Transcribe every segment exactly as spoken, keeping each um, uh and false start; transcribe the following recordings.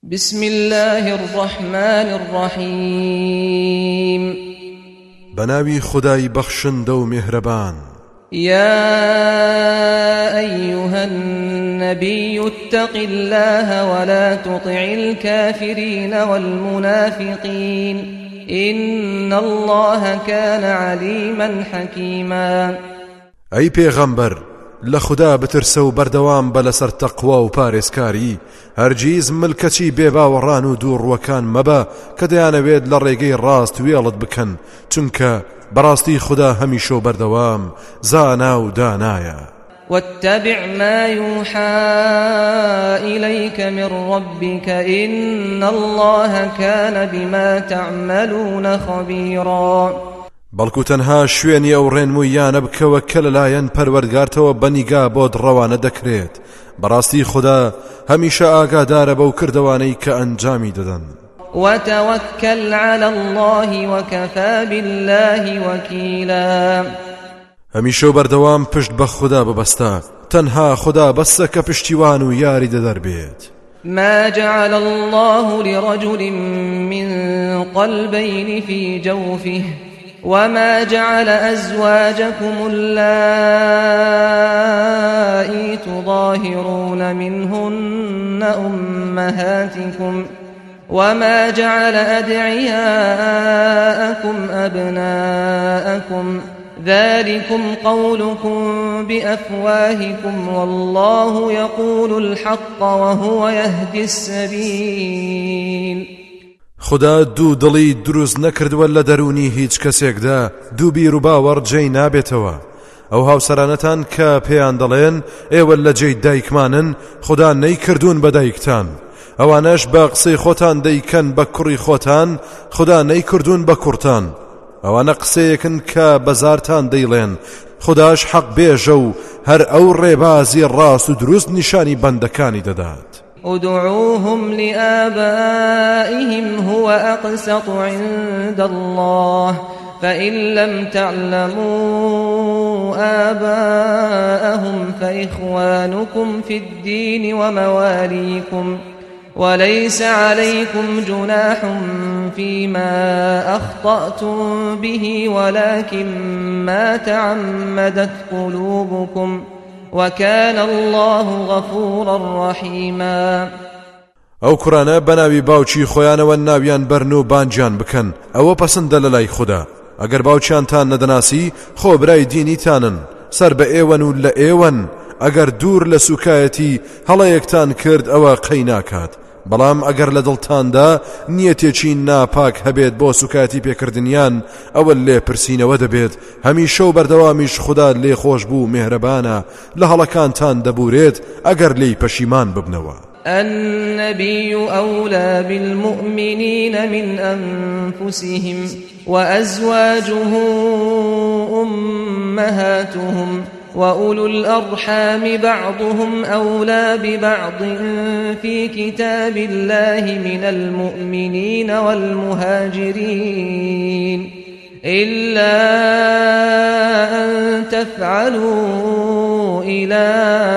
بسم الله الرحمن الرحيم بناوي خداي بخشن دو مهربان يا أيها النبي اتق الله ولا تطع الكافرين والمنافقين إن الله كان عليما حكيما أي پیغمبر لخدا بترسو بردوام بلسر تقوى و پارێزکاری هەرگیز ملکەچی بێباوەڕان و دوور وەکان مەبە کە دەیانەوێت لە ڕێگەی ڕاست وێڵت بکەن چونکە بەڕاستی خدا هەمیشە بەردەوام زانا و دانایە. واتبع ما يوحى إليك من ربك إن الله كان بما تعملون خبيرا. بەڵکو تەنها شوێنی ئەو ڕێنموویانە بکەوە کە لەلایەن پەروەردگارتەوە بەنیگا بۆت ڕەوانە دەکرێت. بەڕاستی خدا هەمیشە ئاگادارە بەو کردوانەی کە ئەنجامی دەدەن. وتوكل على الله وكفى بالله وكيلا. هەمیشە بەردەوام پشت بە خدا ببەستە تەنها خدا بەسە کە پشتیوان و یاری دەدەربێت. ما جعل الله لرجل من قلبين في جوفه وما جعل أزواجكم اللائي تظاهرون منهن أمهاتكم وما جعل أدعياءكم أبناءكم ذلكم قولكم بأفواهكم والله يقول الحق وهو يهدي السبيل. خدا دوو دڵی دروست نەکردووە لە دەرونی هیچ کەسێکدا دوو بیر و باوەڕ جێی نابێتەوە. ئەو هاوسەرانەتان کە پێیان دەڵێن ئێوە لە جێی دایکمانن خدا نەیکردوون بە دایکتان، ئەوانەش بە قسەی خۆتان دەیکەن بە کوڕی خۆتان خدا نەیکردوون بە کوڕتان. ئەوانە قسەیەکن کە بەزارتان دەیڵێن خداش حەق بێژە و هەر ئەو ڕێبازی ڕاست و دروست نیشانی بەندەکانی دەدات. ادعوهم لآبائهم هو أقسط عند الله فإن لم تعلموا آباءهم فإخوانكم في الدين ومواليكم وليس عليكم جناح فيما أخطأتم به ولكن ما تعمدت قلوبكم وكان الله غفورا رحيما. ئەو کوڕانە بەناوی باوکی خۆیانەوە ناویان بەرن و بانجیان بکەن ئەوە پەسەندە لە لای خوددا. ئەگەر باوکیانتان نەدەناسی خۆ برای دینیتانن سەر بە ئێوەن و لە ئێوەن ئەگەر دوور لە سوکایەتی هەڵەیەکتان کرد ئەوە قەی ناکات. بەڵام ئەگەر لە دڵتاندا نیەتێکی ناپاک هەبێت بۆ سوکایەتی پێکردنیان ئەوە لێ پرسینەوە دەبێت. هەمیشە و بەردەوامیش خدا لێ خۆش بوو مێهرەبانە لە هەڵەکانتان دەبورێت ئەگەر لێی پەشیمان ببنەوە. النبي أولى بالمؤمنين من أنفسهم وأزواجه أمهاتهم وأولو الأرحام بعضهم أولى ببعض في كتاب الله من المؤمنين والمهاجرين إلا أن تفعلوا إلى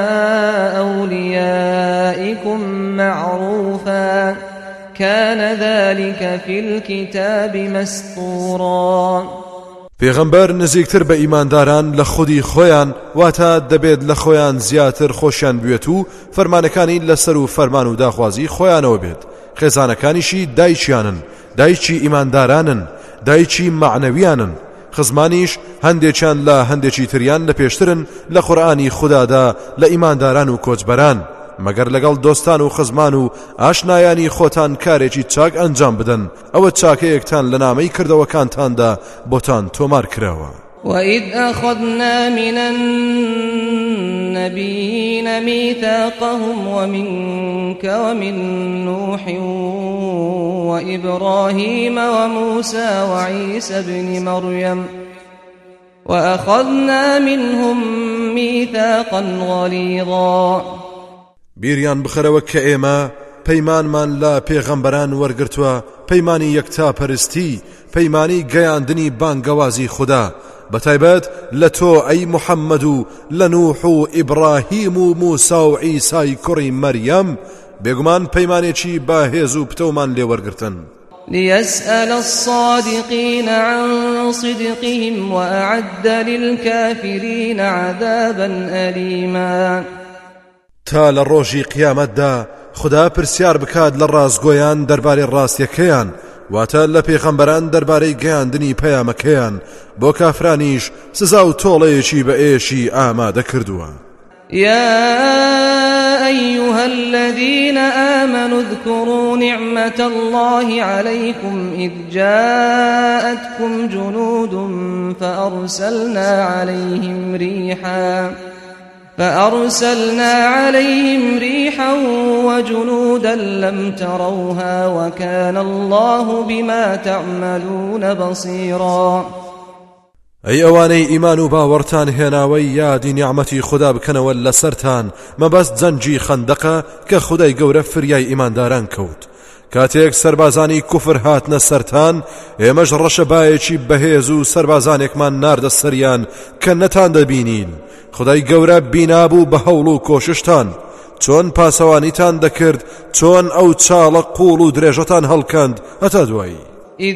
أوليائكم معروفا كان ذلك في الكتاب مسطورا. پێغەمبەر نزیکتر بە ئیمانداران لە خودی خۆیان واتە دەبێت لە خۆیان زیاتر خۆشیان بوێت و فەرمانەکانی لەسەر و فەرمان و داخوازی خۆیانەوە بێت. خێزانەکانیشی دایکیانن، دایکی ئیماندارانن، دایکی معنەویانن. خزمانیش هەندێکیان لە هەندێکی تریان لە پێشترن لە قورئانی خودادا لە ئیمانداران و کۆچبەران مەگەر لەگەڵ دۆستان و خزمان و ئاشنایانی خۆتان کارێکی چاک ئەنجام بدەن ئەوە چاکەیەکتان لە نامەی کردەوەکانتاندا بۆتان تۆمار کراوە. وإذ أخذنا من النبيين ميثاقهم ومنك ومن نوح وإبراهيم وموسى وعيسى ابن مريم وأخذنا منهم ميثاقا غليظا. بیریان بخەرەوە کە ئێمە پەیمانمان لە پێغەمبەران وەرگرتووە، پەیمانی یەکتا پەرستی، پەیمانی گەیاندنی بانگەوازی خوددا بەتایبەت لە تۆ ئەی محەممەد و لە نوح و ئیبراهیم و موسا و عیسای کوڕی مەریەم بێگومان پەیمانێکی باهێز و پتەومان لێوەرگرتن ليسأل الصادقين عن صدقهم وأعد للكافرين عذابا أليما تا لە ڕۆژی قیامەتدا خدا پرسیار بکات لە ڕاستگۆیان دەربارەی ڕاستیەکەیان واتە لە پێغەمبەران دەربارەی گەیاندنی پەیامەکەیان بۆ کافرانیش سزا و تۆڵەیەکی بە ئێشی ئامادە کردووە. يا أيها الذين آمنوا اذكروا نعمة الله عليكم إذ جاءتكم جنود فأرسلنا عليهم ريحا فأرسلنا عليهم ريحا وجنودا لم تروها وكان الله بما تعملون بصيرا. ئەی ئەوانەی ئیمان و باوەڕتان هێناوەی یادی نیعمەتی خوددا بکەنەوە لەسەرتان مەبەست جەنجی خەندەقە کە خودای گەورە فریای ئیمانداران کەوت. کاتێک سەربازانی کوفر هاتنە سەرتان ئێمەش ڕەشەبایەکی بەهێز و سەربازانێکمان ناردە سەریان کە نەتان دەبینین. خودای گەورە بینابوو بە هەوڵ و کۆششتان چۆن پاسەوانیتان دەکرد چۆن ئەو چاڵە قوڵ و درێژەتان هەڵکەند هەتا دوایی. إذ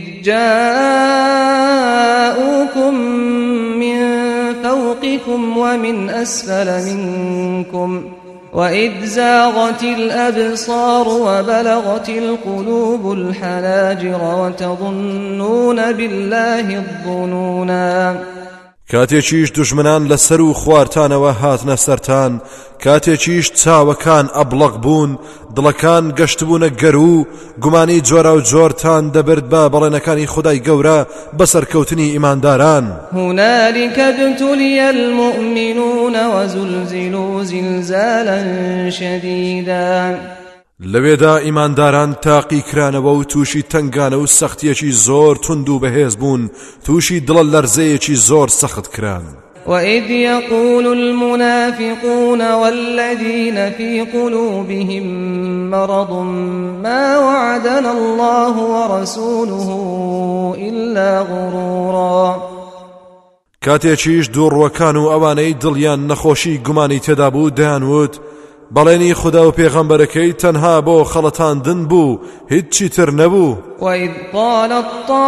جاءوكم من فوقكم ومن أسفل منكم وإذ زاغت الأبصار وبلغت القلوب الحناجر وتظنون بالله الظنونا. کاتێکیش دوژمنان لەسەر و خواردتانەوە هاتنە سەرتان کاتێکیش چاوەکان ئەبڵق بوون دڵەکان گەشتبوونە گەرو گومانی جۆرا و جۆرتان دەبرد بە بەڵێنەکانی خودای گەورە بەسەرکەوتنی ئیمانداران. هنالك ابتلي المؤمنون وزلزلوا زلزالا شديدا. لەوێدا ئیمانداران تاقی کرانەوە و تووشی تنگانە و سەختیەکی زۆر تند و بەهێز بوون تووشی دڵە لەرزەیەکی زۆر سەخت کران. وإذ يقول المنافقون والذين في قلوبهم مرض ما وعدنا الله ورسوله إلا غرورا. کاتێکیش دووڕوەکان و ئەوانەی دڵیان نەخۆشی گومانی تێدا بوو دەیانوت بەڵێنی خدا و پێغەمبەرەکەی تەنها بۆ خەڵەتاندن بوو هیچی تر نەبوو. وإذ قالت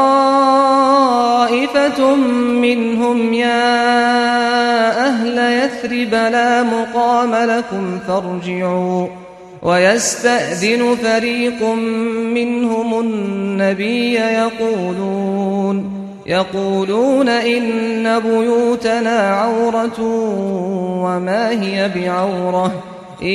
طائفة منهم يا أهل يثرب لا مقام لكم فارجعوا ويستأذن فريق منهم النبي يقولون يقولون إن بيوتنا عورة وما هي بعورة إن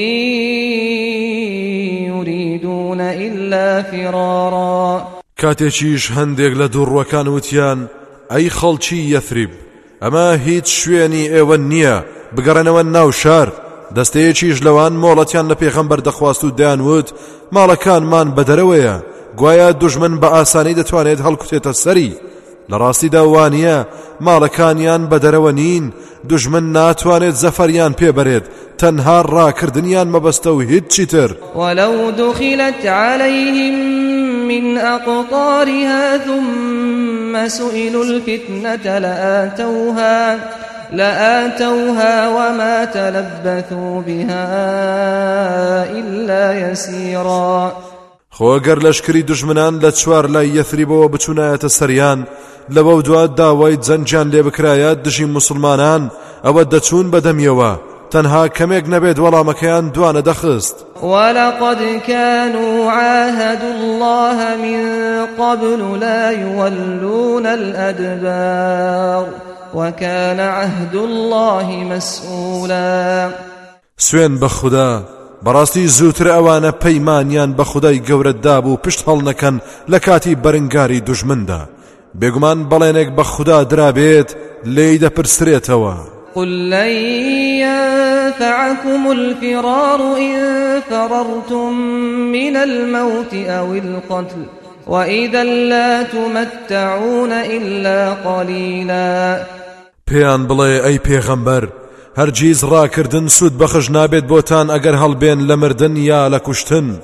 يريدون إلا فرارا. کاتێکیش هەندێک لە دووڕوەکان وتیان ئەی خەڵکی یەثریب ئەمە هیچ شوێنی ئێوە نییە بگەڕێنەوە ناو شار. دەستەیەکیش لەوان مۆڵەتیان لە پێغەمبەر دەخواست و دەیانوت ماڵەکانمان بەدەرەوەیە گوایە دوژمن بە ئاسانی دەتوانێت هەڵکوتێتە سەری. لە ڕاستیدا وانە ماڵەکانیان بەدەرەوە نین دوژمن ناتوانێت زەفەریان پێبەرێت تەنها ڕاکردنیان مەبەستە و هیچی تر. ولو دخلت عليهم من أقطارها ثم سئلوا الفتنة لآتوها لآتوها وما تلبثوا بها إلا يسيرا. خۆگەر لەشکری دوژمنان لە چوار لای یەثریبەوە بچوونایەتە سەریان لەوە دوات داوای جەنجیان لێ بکرایە دژی مسلمانان ئەوە دەچوون بەدەمیەوە تەنها کەمێک نەبێت وەڵامەکەیان دوانە دەخست. ولقد كانوا عاهدوا الله من قبل لا يولون الأدبار وكان عهد الله مسؤولا. سوێن بە خوددا بەڕاستی زووتر ئەوانە پەیمانیان بە خودای گەورە دابوو پشت هەڵ نەکەن لە کاتی بەرنگاری دوژمندا بێگومان بەڵێنێک بە خوددا درابێت لێی دەپرسرێتەوە. قل لن ينفعكم الفرار إن فررتم من الموت أو القتل وإذا لا تمتعون إلا قليلا. پێیان بڵێ ئەی پێغەمبەر هەرگیز ڕاکردن سوود بەخش نابێت بۆتان ئەگەر هەڵبێن لە مردن یا لە کوشتن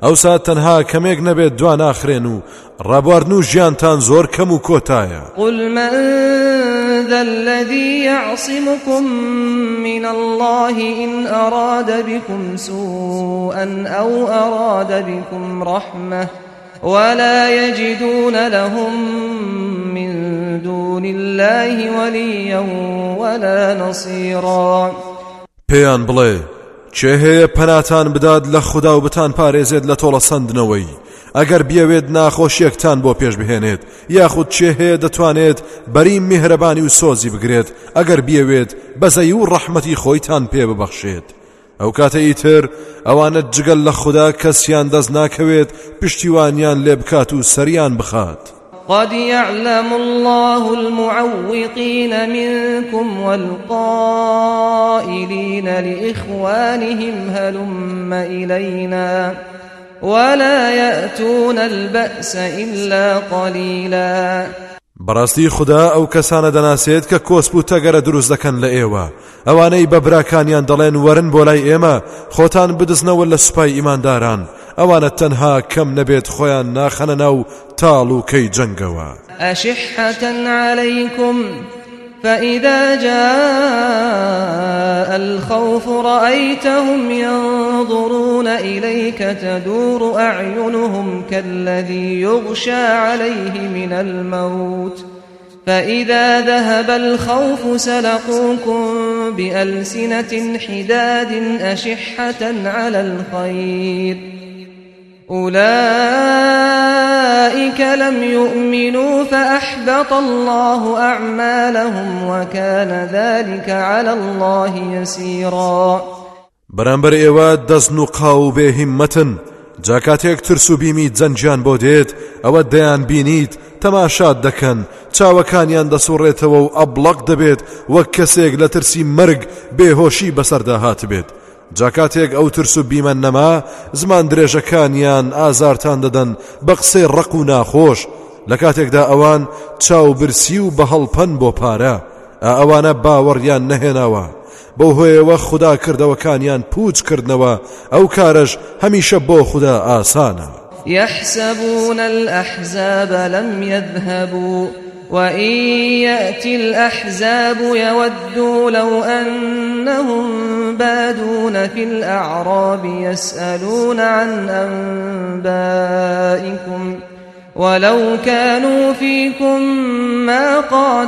ئەوسا تەنها کەمێک نەبێت دوان ئاخرێن و ڕابواردن و ژیانتان زۆر کەم و کۆتایە. قل من ذا الذي يعصمكم من الله إن أراد بكم سوءا أو أراد بكم رحمة ولا يجدون لهم من دون الله وليا ولا نصيرا. پێیان بڵێ چێ هەیە پەناتان بدات لە خوددا و بتان پارێزێت لە تۆڵە سندنەوەی ئەگەر بیەوێت ناخۆشیەکتان بۆ پێش بهێنێت یاخود چێ هەیە دەتوانێت بەری میهرەبانی و سۆزی بگرێت ئەگەر بیەوێت بەزەی و ڕەحمەتی خۆیتان پێ ببەخشێت. ئەو کاتە ئیتر ئەوانە جگەل لە خوددا کەسیان دەست ناکەوێت پشتیوانیان لێ بکات و سەریان بخات. قد يعلم الله المعوقين منكم والقائلين لإخوانهم هلم إلينا ولا يأتون البأس إلا قليلا. بەڕاستی خوددا ئەو کەسانە دەناسێت کە کۆسپ و تەگەرە دروست دەکەن لە ئێوە ئەوانەی بە براکانیان دەڵێن وەرن بۆ لای ئێمە خۆتان بدزنەوە لە سوپای ئیمانداران ئەوانە تەنها کەم نەبێت خۆیان ناخەنە ناو تاڵ و کەی جەنگەوە. أشحة عليكم فإذا جاء الخوف رأيتهم ينظرون إليك تدور أعينهم كالذي يغشى عليه من الموت فإذا ذهب الخوف سلقوكم بألسنة حداد أشحة على الخير أولئك لم يؤمنوا فأحبط الله أعمالهم وكان ذلك على الله يسيرا. بەرامبەر ئێوە دەزن و قاو بێ هیممەتن جاکاتێک ترس و بیمی جەنجیان بۆ دێت ئەوە دەیان بینیت تەماشات دەکەن چاوەکانیان دەسوڕێتەوە و ئەبڵق دەبێت وەک کەسێک لە ترسی مرگ بێهۆشی بەسەردا هات بێت. جاکاتێک ئەو ترس و بیمە نەما زمان درێژەکانیان ئازارتان دەدەن بە قسەی ڕق و ناخۆش لە کاتێکدا ئەوان چاو برسی و بە هەڵپەن بۆ پارە ئەوانە باوەڕیان نەهێناوە بەو هۆیەوە خوددا کردەوەکانیان پوچ کردنەوە ئەو کارەش هەمیشە بۆ خوددا ئاسانە. يحسبون الأحزاب لم يذهبوا وإن يأتي الأحزاب يودوا لو أنهم بادون في الأعراب يسألون عن أنبائكم ولو كانوا فيكم ما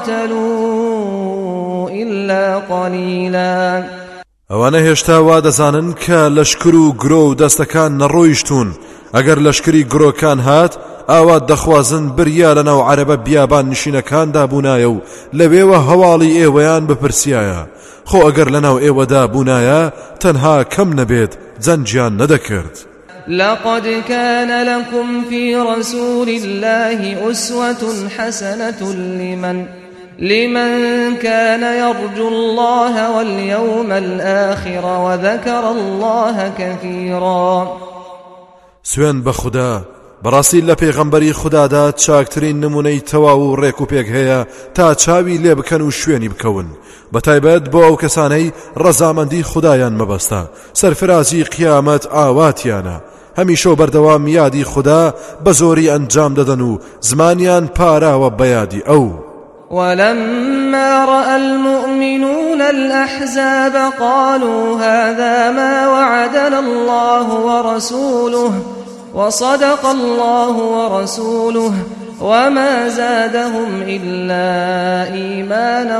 قاتلوا إلا قليلا. ئەوانە هێشتا وا دەزانن کە لەشکر و گرۆ و دەستەکان نەڕۆیشتون ئەگەر لەشکری گرۆکان هات ئاوا دەخوازن بریا لەناو عەرەبە بیابان نشینەکاندا بوونایە و لەوێوە هەواڵی ئێوەیان بپرسیایە خۆ ئەگەر لەناو ئێوەدا بوونایە تەنها کەم نەبێت جەنجیان نەدەکرد. لقد كان لكم في رسول الله أسوة حسنة لمن لمن كان يرجو الله واليوم الآخر وذكر الله كثيرا. سوێن بە خوددا بەڕاستی لە پێغەمبەری خوددادا چاکترین نمونەی تەواو و ڕێک و پێک هەیە تا چاوی لێ بکەن و شوێنی بکەون بەتایبەت بۆ ئەو کەسانەی ڕەزامەندی خوددایان مەبەستە سەرفرازی قیامەت ئاواتیانە هەمیشە بەردەوام یادی خوددا بە زۆری ئەنجام دەدەن و زمانیان پاراوە بە یادی ئەو. ولما رأى المؤمنون الأحزاب قالوا هذا ما وعدنا الله ورسوله وصدق الله ورسوله وما زادهم إلا إيمانا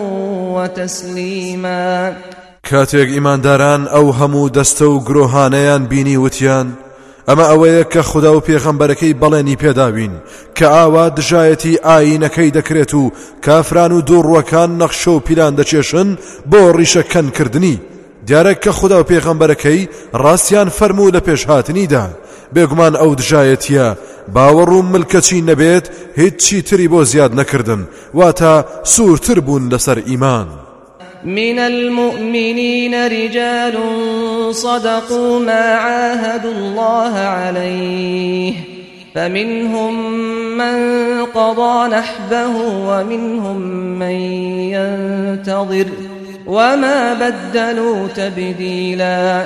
وتسليما. کاتێک ئیمانداران ئەو هەموو دەستە و گرۆهانەیان بینی وتیان ئەمە ئەوەیە کە خوددا و پێغەمبەرەکەی بەڵێنی پێداوین کە ئاوا دژایەتی ئاینەکەی دەکرێت و کافران و دووڕوەکان نەخشە و پیلان دەچێشن بۆ ڕیشەکەنکردنی دیارە کە خوددا و پێغەمبەرەکەی ڕاستیان فەرموو لە پێشهاتنیدا بێگومان ئەو دژایەتیە باوەڕ و ملکەچی نەبێت هیچی تری بۆ زیاد نەکردن واتە سوورتر بوون لەسەر ئیمان. من المؤمنين رجال صدقوا ما عاهدوا الله عليه فمنهم من قضى نحبه ومنهم من ينتظر وما بدلوا تبديلا.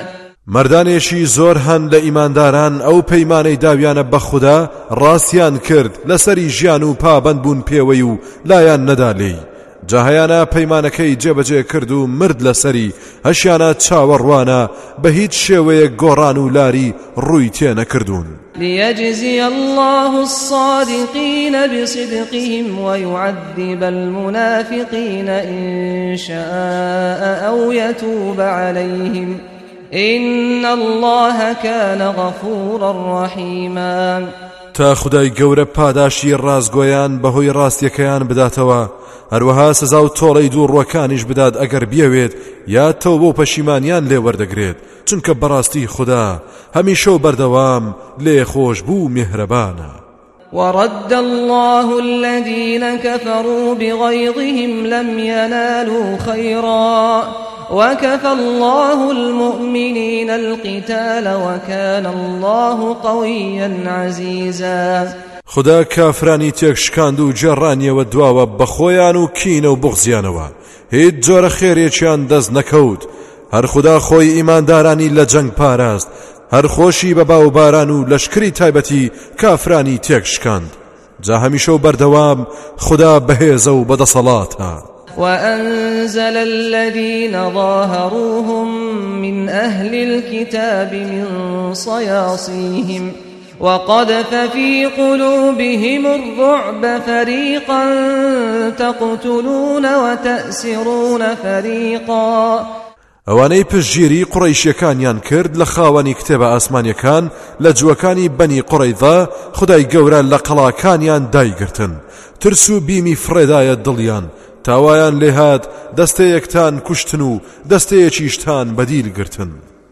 مردانێکی زۆر هەن لە ئیمانداران ئەو پەیمانەی داویانە بە خوددا ڕاستیان کرد لەسەری ژیان و پابەند بوون پێوەی و لایان نەدا لێی جاهیانە پەیمانەکەی جێبەجێ کرد و مرد لەسەری هەشیانە چاوەڕوانە بە هیچ شێوەیە گۆڕان و لاری ڕووی تێ نەکردوون ليجزي الله الصادقين بصدقهم ويعذب المنافقين إن شاء أو يتوب عليهم إن الله كان غفورا رحيما تا خدای گەورە پاداشی ڕازگۆیان بەهۆی ڕاستیەکەیان بداتەوە هەروەها سزا و تۆڵەی دووڕوەکانیش بدات ئەگەر بیەوێت یا تەوبە و پەشیمانیان لێ وەردەگرێت چونکە بەڕاستی خوددا هەمیشە و بەردەوام لێ خۆش بوو میهرەبانە ورد الله الذين كفروا بغيظهم لم ينالوا خيرا وكفى الله المؤمنين القتال وكان الله قويا عزيزا خدا کافرانی تێک شکاند و جێڕانیەوە دواوە بەخۆیان و کینە و بغزیانەوە هیچ جۆرە خێرێکیان دەست نەکەوت هەر خدا خۆی ئیماندارانی لە جەنگ پاراست هەر خۆشی بە باوباران و لەشکری تایبەتی کافرانی تێک شکاند جا هەمیشە و بەردەوام خدا بەهێزە و بەدەسەڵاتە وأنزل الذين ظاهروهم من أهل الكتاب من صياصيهم وقذف في قلوبهم الرعب فريقا تقتلون وتأسرون فريقا ئەوانەی پشتگیری قوڕەیشیەکانیان کرد لە خاوەنی کتێبە ئاسمانیەکان لە جووەکانی بەنی قوڕەیضا خدای گەورە لە قەڵاکانیان دایگرتن ترس و بیمی فڕێدایە دڵیان تاوایان لێهات دەستەیەکتان کوشتن و دەستەیەکیشتان بەدیل گرتن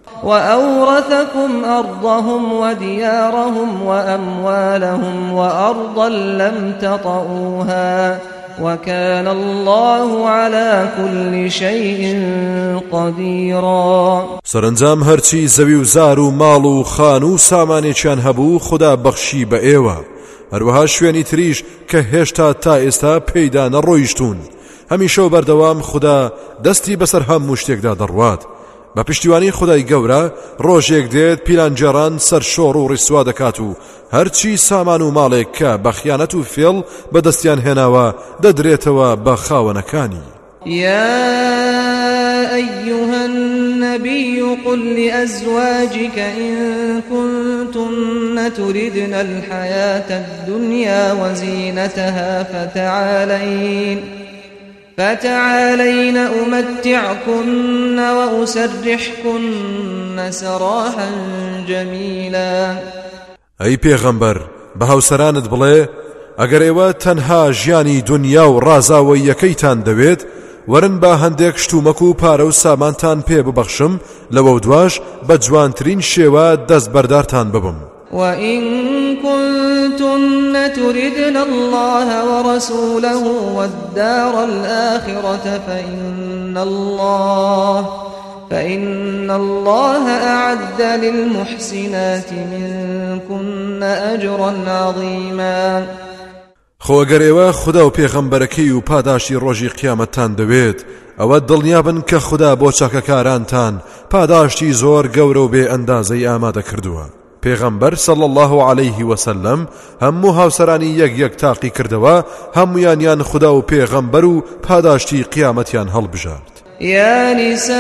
وأورثكم أرضهم وديارهم وأموالهم وأرضا لم تطئوها وكان الله على كل شيء قديرا سرنجام هرچی زەوی و زار و ماڵ و خان و سامانێکیان هەبوو خدا بەخشی بە ئێوە هەروەها شوێنی تریش کە هێشتا تا ئێستا پێیدا نەڕۆیشتون هەمیشە و بەردەوام خدا دەستی بەسەر هەموو شتێکدا دەڕوات بە پشتیوانی خدای گەورە ڕۆژێک دێت پیلانجێڕان سەرشۆڕ و ڕیسوا دەکات و هەرچی سامان و ماڵێک کە بە خیانەت و فێڵ بەدەستیان هێناوە دەدرێتەوە بە خاوەنەکانی يا أيها النبي قل لأزواجك إن كنتن تردن الحياة الدنيا وزينتها فتعالين فتعالين أمتعكن وأسرحكن سراحا جميلا أي پیغمبر بهاوسرانت بڵێ ئەگەر ئێوە تەنها ژیانی دنیا و ڕازاوەیەکەیتان دەوێت ورن با هەندێک شتومەک و پارە و سامانتان پێ ببەخشم لەوە دواش بە جوانترین شێوە دەست بەردارتان ببم وإن كنتن تردن الله ورسوله والدار الآخرة فإن الله فإن الله أعد للمحسنات منكن أجرا عظيما خۆ ئەگەر ئێوە خوددا و پێغەمبەرەکەی و پاداشی ڕۆژی قیامەتتان دەوێت ئەوە دڵنیابن کە خوددا بۆ چاکەکارانتان پاداشتی زۆر گەورە و بێ ئەندازەی ئامادە کردووە پێغەمبەر صلی الله عليه وسلم هەموو هاوسەرانی یەک یەک تاقی کردەوە هەموویانیان خوددا و پێغەمبەر و پاداشتی قیامەتیان هەڵبژارد يا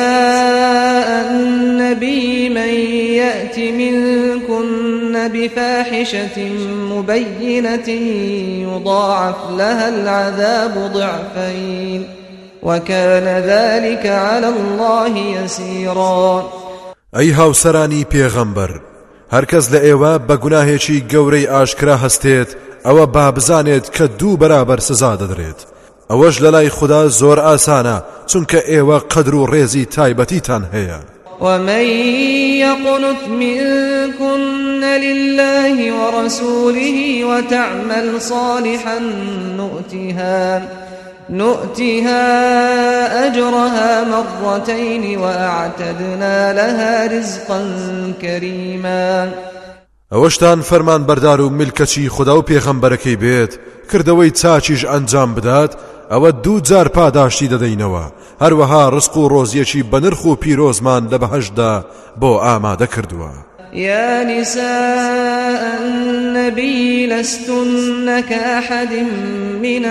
نساء النبي من يأت منكن بفاحشة مبينة يضاعف لها العذاب ضعفين وكان ذلك على الله يسيرا أي هاوسراني پیغمبر هەرکەس لە ئێوە بە گوناهێکی گەورەی ئاشکرا هەستێت ئەوە با بزانێت کە دوو بەرابەر سزا دەدرێت ئەوەش لە لای خوددا زۆر ئاسانە چونکە ئێوە قەدر و ڕێزی تایبەتیتان هەیە ومن يقنت منكن لله ورسوله وتعمل صالحا نؤتها نؤتها أجرها مرتين وأعتدنا لها رزقا كريما ئەوەشتان فەرمان بەردار و ملکەچی خوددا و پێغەمبەرەکەی بێت کردەوەی چاچیش ئەنجام بدات ئەوە دوو جار پاداشتی دەدەینەوە هەروەها ڕزق و ڕۆزیەکی بەنرخ و پیرۆزمان لە بەهەشدا بۆ ئامادە کردووە. يا نساء النبي لستن كأحد من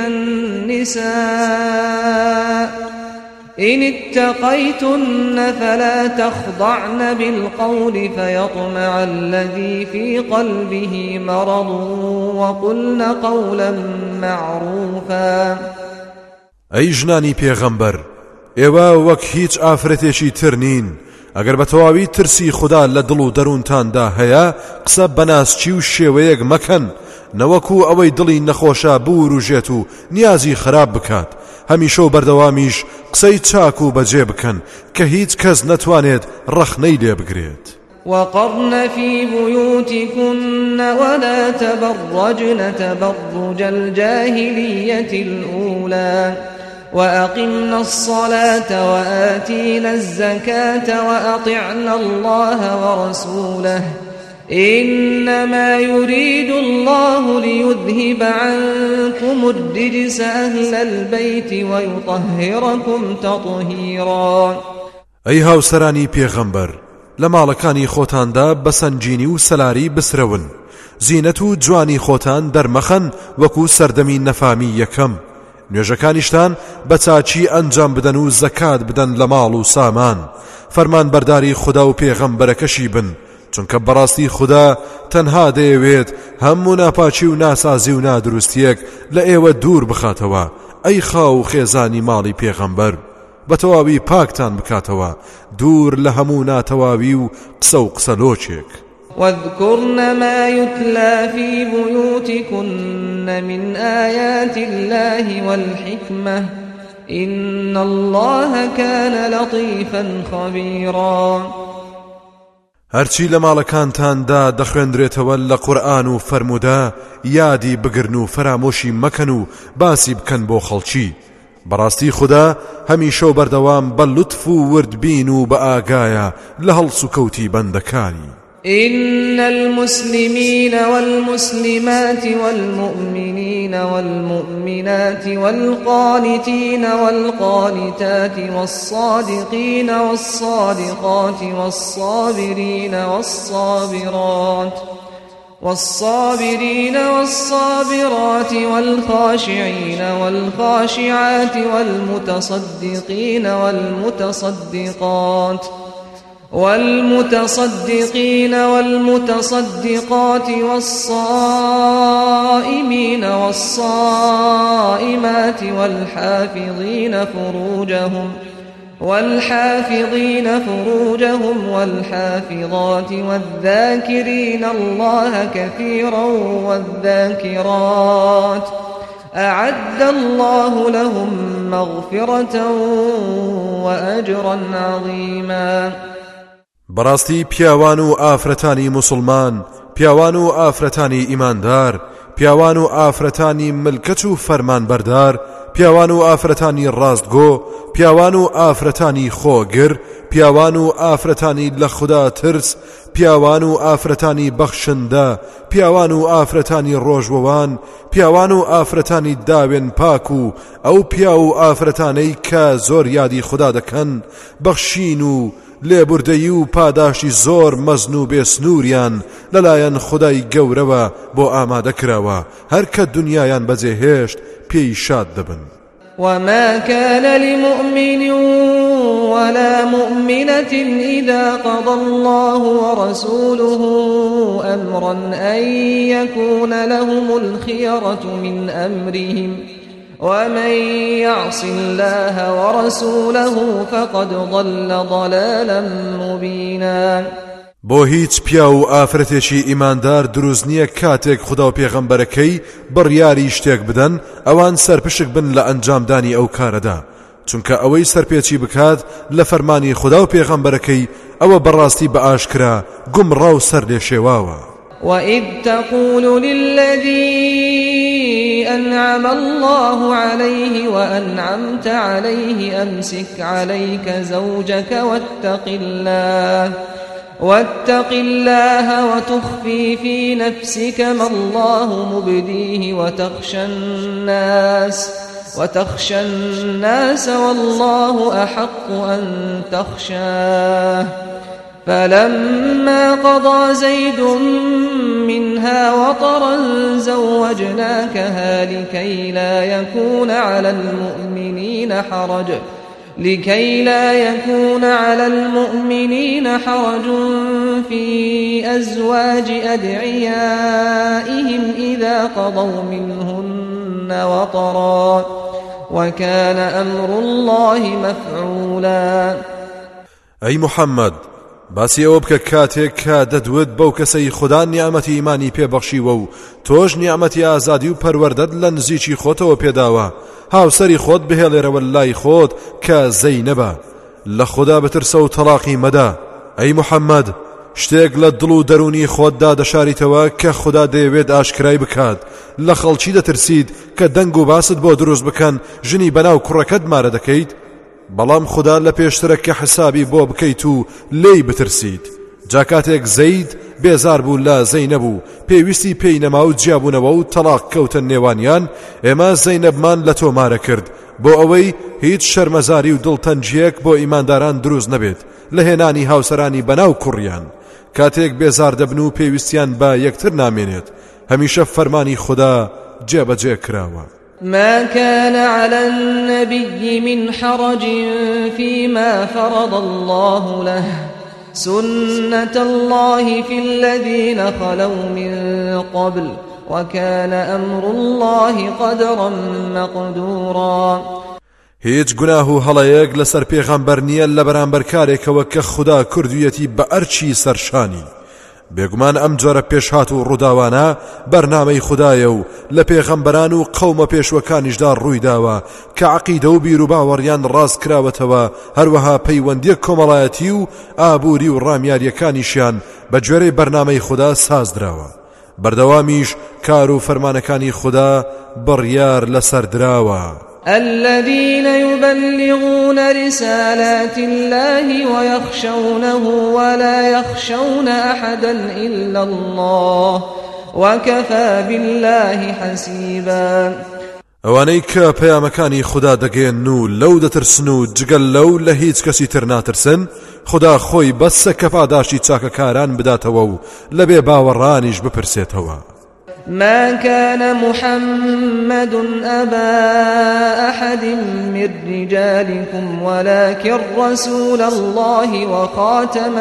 النساء إن اتقيتن فلا تخضعن بالقول فيطمع الذي في قلبه مرض وقلن قولا معروفا. ئەی ژنانی پێغەمبەر، ئێوە وەک هیچ ئافرەتێکی تر نین. ئەگەر بە تەواوی ترسی خوددا لە دڵ و دەروونتاندا هەیە قسە بەناسچی و شێوەیەک مەکەن، نەوەکو ئەوەی دڵی نەخۆشە بوروژێت و نیازی خراپ بکات. هەمیشە و بەردەوامیش قسەی چاک و بەجێ بکەن کە هیچ کەس نەتوانێت ڕەخنەی لێ بگرێت. وقرن في بيوتكن ولا تبرجن تبرج الجاهلية الأولى وأقمنا الصلاة وآتينا الزكاة وأطعنا الله ورسوله إنما يريد الله ليذهب عنكم الرجس أهل البيت ويطهركم تطهيرا. أي هاوسرانی پێغەمبەر، لە ماڵەکانی خۆتاندا بەسەنجینی و سەلاری بسرەون، زینەت و جوانی خۆتان دەرمەخەن وەکو سەردەمی نەفامی یەکەم. نوێژەکانیشتان بە چاچی ئەنجام بدەن و زەکات بدەن لە ماڵ و سامان. فەرمان بەرداری خوددا و پێغەمبەرەکەشی بن، چونکە بەڕاستی خوددا تەنها دەیەوێت هەموو ناپاچی و ناسازی و نادروستیەک لە ئێوە دوور بخاتەوە. ئەی خاو خێزانی ماڵی پێغەمبەر، بە تەواوی پاکتان بکاتەوە دوور لە هەموو ناتەواوی و قسە و قسەلۆچێک. واذكرن ما يتلى في بيوتكن من آيات الله والحكمة إن الله كان لطيفا خبيرا. هەرچی لە ماڵەکانتاندا دەخوێندرێتەوە لە قورئان و فەرموودا یادی بگرن و فەرامۆشی مەکەن و باسی بکەن بۆ خەڵکی. بەڕاستی خوددا هەمیشە و بەردەوام بە لوتف و وردبین و بە ئاگایە لە هەڵس و کەوتی بەندەکانی. إن المسلمين والمسلمات والمؤمنين والمؤمنات والقانتين والقانتات والصادقين والصادقات والصابرين والصابرات والصابرين والصابرات والخاشعين والخاشعات والمتصدقين والمتصدقات والمتصدقين والمتصدقات والصائمين والصائمات والحافظين فروجهم والحافظين فروجهم والحافظات والذاكرين الله كثيرا والذاكرات أعد الله لهم مغفرة وأجرا عظيما. بەڕاستی پیاوان و ئافرەتانی موسڵمان، پیاوان و ئافرەتانی ئیماندار، پیاوان و ئافرەتانی ملکەت و فەرمانبەردار، پیاوان و ئافرەتانی ڕاستگۆ، پیاوان و ئافرەتانی خۆگر، پیاوان و ئافرەتانی لە خوددا ترس، پیاوان و ئافرەتانی بەخشندە، پیاوان و ئافرەتانی ڕۆژوەوان، پیاوان و ئافرەتانی داوێن پاک و ئەو پیا و ئافرەتانەی کە زۆر یادی خوددا دەکەن، بەخشین و لێبوردەیی و پاداشی زۆر مەزن و بێسنووریان لەلایەن خودای گەورەوە بۆ ئامادە کراوە، هەر کە دنیایان بەجێهێشت پێی شاد دەبن. وما كان لمؤمن ولا مؤمنة إذا قضى الله ورسوله أمرا أن يكون لهم الخيرة من أمرهم ومن يعص الله ورسوله فقد ضل ضلالا مبينا. بۆ هیچ پیا و ئافرەتێکی ئیماندار دروست نییە کاتێک خوددا و پێغەمبەرەکەی بڕیاری شتێک بدەن ئەوان سەرپشک بن لە ئەنجامدانی ئەو کارەدا، چونکە ئەوەی سەرپێچی بکات لە فەرمانی خوددا و پێغەمبەرەکەی ئەوە بەڕاستی بە ئاشکرا گومڕا و سەر لێ شێواوە. وإذ تقول للذي أنعم الله عليه وأنعمت عليه أمسك عليك زوجك واتق الله واتق الله وتخفي في نفسك ما الله مبديه وتخشى الناس وتخشى الناس والله أحق أن تخشاه فلما قضى زيد منها وطرا زوجناكها لكي لا يكون على المؤمنين حرج لكي لا يكون على المؤمنين حرج في أزواج أدعيائهم إذا قضوا منهن وطرا وكان أمر الله مفعولا. أي محمد باسی ئەوە بکە کاتێک کە دەدوت بەو کەسەی خوددا نیعمەتی ئیمانی پێبەخشیوە و تۆش نیعمەتی ئازادی و پەروەردەت لە نزیکی خۆتەوە پێداوە هاوسەری خۆت بهێڵێرەوە لای خۆت کە زەینەبە لە خوددا بترسە و تەلاقی مەدە. ئەی محەممەد شتێک لە دڵ و دەرونی خۆتدا دەشاریتەوە کە خوددا دەیەوێت ئاشکرای بکات لە خەڵکی دەترسید کە دەنگ و باست بۆ دروست بکەن ژنی بەناو کوڕەکەت مارە دەکەیت بەڵام خوددا لە پێشترە کە حسابی بۆ بکەیت و لێی بترسید. جا کاتێک زەید بێزار بوو لە زەینەب و پێویستی پێی نەما و جیابوونەوە و تەلاق کەوتە نێوانیان ئێمە زەینەبمان لە تۆمارە کرد بۆ ئەوەی هیچ شەرمەزاری و دڵتەنجیەک بۆ ئیمانداران دروست نەبێت لە هێنانی هاوسەرانی بەناو کوڕیان. کاتێک بێزار دەبن و پێویستیان بە یەکتر نامێنێت هەمیشە فەرمانی خوددا جێبەجێ کراوە. ما كان على النبي من حرج فيما فرض الله له سنة الله في الذين خلوا من قبل وكان أمر الله قدرا مقدورا. هیچ گوناه و هەڵەیەک لەسەر پێغەمبەر نییە لە بەرامبەر کارێکەوە کە خوددا کردوویەتی بە ئەرچی سەرشانی. بێگومان ئەم جۆرە پێشهات و ڕووداوانە بەرنامەی خوددایە و لە پێغەمبەران و قەومە پێشوەکانیشدا ڕوویداوە کە عەقیدە و بیر و باوەڕیان ڕاست کراوەتەوە هەروەها پەیوەندیە کۆمەڵایەتی و ئابووری و ڕامیاریەکانیشیان بە گوێرەی بەرنامەی خوددا سازدراوە. بەردەوامیش کار و فەرمانەکانی خوددا بڕیار لەسەر دراوە. الذين يبلغون رسالات الله ويخشونه ولا يخشون أحدا إلا الله وكفى بالله حسيبا. ئەوانەی کە پەیامەکانی خوددا دەگەێن و لەو دەترسن و جگەل لەو لە هیچ کەسی تر ناترسن خوددا خۆی بەسە کەفاداشتی چاکەکاران بداتەوە و لە بێ باوەڕانیش بپرسێتەوە. ما كان محمد أبا أحد من رجالكم ولكن رسول الله وخاتم